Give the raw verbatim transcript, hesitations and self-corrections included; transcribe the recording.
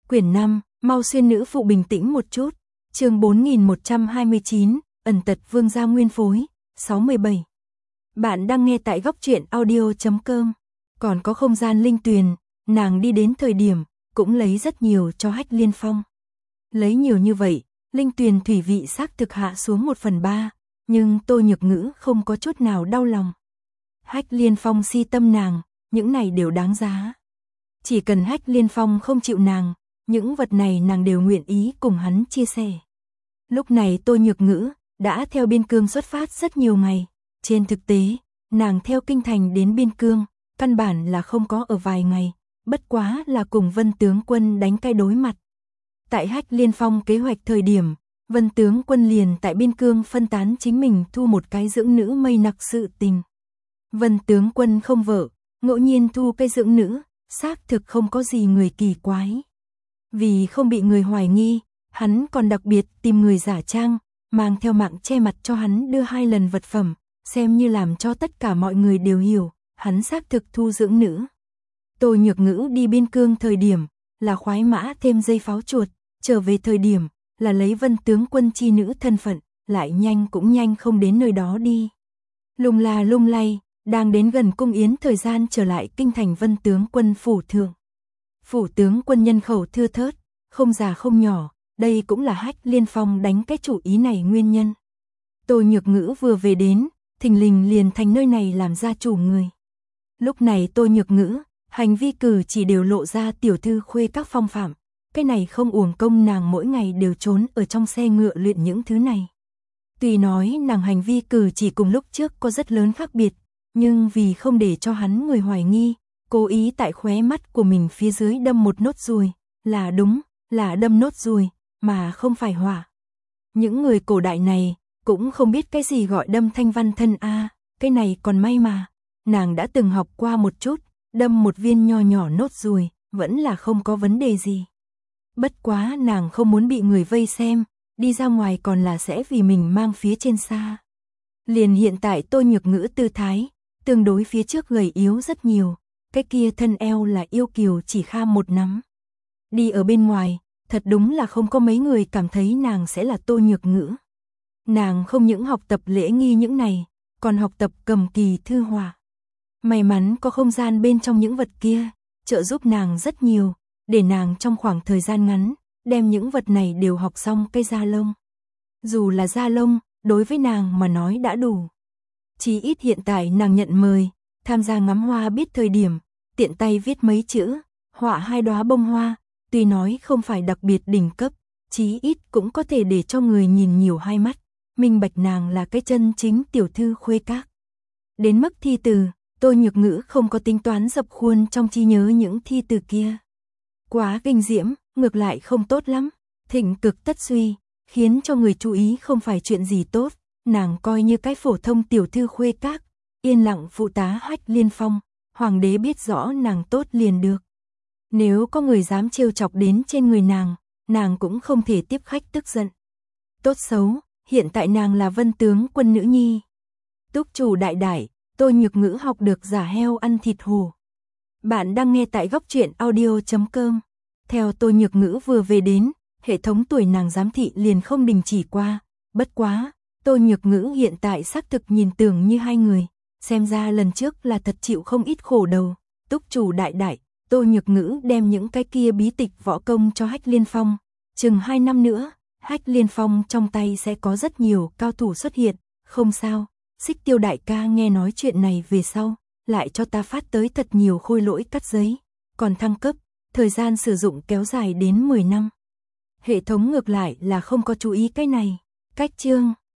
Quyển năm, mau xuyên nữ phụ bình tĩnh một chút. Chương bốn nghìn một trăm hai mươi chín, ẩn tật vương gia nguyên phối, sáu mươi bảy. Bạn đang nghe tại góc truyện audio chấm com. Còn có không gian linh tuyền, nàng đi đến thời điểm, cũng lấy rất nhiều cho Hách Liên Phong. Lấy nhiều như vậy, linh tuyền thủy vị xác thực hạ xuống một phần ba, nhưng Tô Nhược Ngữ không có chút nào đau lòng. Hách Liên Phong si tâm nàng, những này đều đáng giá. Chỉ cần Hách Liên Phong không chịu nàng, những vật này nàng đều nguyện ý cùng hắn chia sẻ. Lúc này Tô Nhược Ngữ đã theo Biên Cương xuất phát rất nhiều ngày. Trên thực tế, nàng theo Kinh Thành đến Biên Cương, căn bản là không có ở vài ngày, bất quá là cùng Vân tướng quân đánh cái đối mặt. Tại Hách Liên Phong kế hoạch thời điểm, Vân tướng quân liền tại Biên Cương phân tán chính mình thu một cái dưỡng nữ mây nặc sự tình. Vân tướng quân không vợ, ngẫu nhiên thu cái dưỡng nữ, xác thực không có gì người kỳ quái. Vì không bị người hoài nghi, hắn còn đặc biệt tìm người giả trang, mang theo mạng che mặt cho hắn đưa hai lần vật phẩm, xem như làm cho tất cả mọi người đều hiểu, hắn xác thực thu dưỡng nữ. Tô Nhược Ngữ đi Biên Cương thời điểm, là khoái mã thêm dây pháo chuột, trở về thời điểm, là lấy Vân tướng quân chi nữ thân phận, lại nhanh cũng nhanh không đến nơi đó đi. Lung la lung lay, đang đến gần cung yến thời gian trở lại Kinh Thành Vân tướng quân phủ thượng. Phủ tướng quân nhân khẩu thưa thớt, không già không nhỏ, đây cũng là Hách Liên Phong đánh cái chủ ý này nguyên nhân. Tô Nhược Ngữ vừa về đến, thình lình liền thành nơi này làm gia chủ người. Lúc này Tô Nhược Ngữ, hành vi cử chỉ đều lộ ra tiểu thư khuê các phong phạm, cái này không uổng công nàng mỗi ngày đều trốn ở trong xe ngựa luyện những thứ này. Tuy nói nàng hành vi cử chỉ cùng lúc trước có rất lớn khác biệt, nhưng vì không để cho hắn người hoài nghi, cố ý tại khóe mắt của mình phía dưới đâm một nốt ruồi, là đúng, là đâm nốt ruồi, mà không phải hỏa. Những người cổ đại này, cũng không biết cái gì gọi đâm thanh văn thân a, cái này còn may mà, nàng đã từng học qua một chút, đâm một viên nho nhỏ nốt ruồi, vẫn là không có vấn đề gì. Bất quá nàng không muốn bị người vây xem, đi ra ngoài còn là sẽ vì mình mang phía trên xa. Liền hiện tại Tô Nhược Ngữ tư thái, tương đối phía trước gầy yếu rất nhiều, cái kia thân eo là yêu kiều chỉ kham một nắm. Đi ở bên ngoài, thật đúng là không có mấy người cảm thấy nàng sẽ là Tô Nhược Ngữ. Nàng không những học tập lễ nghi những này, còn học tập cầm kỳ thư họa. May mắn có không gian bên trong những vật kia, trợ giúp nàng rất nhiều, để nàng trong khoảng thời gian ngắn, đem những vật này đều học xong cây da lông. Dù là da lông, đối với nàng mà nói đã đủ. Chỉ ít hiện tại nàng nhận mời, tham gia ngắm hoa biết thời điểm, tiện tay viết mấy chữ, họa hai đóa bông hoa, tuy nói không phải đặc biệt đỉnh cấp, chí ít cũng có thể để cho người nhìn nhiều hai mắt, minh bạch nàng là cái chân chính tiểu thư khuê các. Đến mức thi từ, Tô Nhược Ngữ không có tính toán dập khuôn trong trí nhớ những thi từ kia. Quá kinh diễm, ngược lại không tốt lắm, thịnh cực tất suy, khiến cho người chú ý không phải chuyện gì tốt, nàng coi như cái phổ thông tiểu thư khuê các, yên lặng phụ tá Hách Liên Phong, hoàng đế biết rõ nàng tốt liền được. Nếu có người dám trêu chọc đến trên người nàng, nàng cũng không thể tiếp khách tức giận. Tốt xấu, hiện tại nàng là Vân tướng quân nữ nhi. Túc chủ đại đại, Tô Nhược Ngữ học được giả heo ăn thịt hổ. Bạn đang nghe tại góc truyện audio chấm com. Theo Tô Nhược Ngữ vừa về đến, hệ thống tuổi nàng giám thị liền không đình chỉ qua. Bất quá, Tô Nhược Ngữ hiện tại xác thực nhìn tưởng như hai người. Xem ra lần trước là thật chịu không ít khổ đầu. Túc chủ đại đại, Tô Nhược Ngữ đem những cái kia bí tịch võ công cho Hách Liên Phong. Chừng hai năm nữa, Hách Liên Phong trong tay sẽ có rất nhiều cao thủ xuất hiện. Không sao, Xích Tiêu đại ca nghe nói chuyện này về sau, lại cho ta phát tới thật nhiều khôi lỗi cắt giấy. Còn thăng cấp, thời gian sử dụng kéo dài đến mười năm. Hệ thống ngược lại là không có chú ý cái này. Cách chương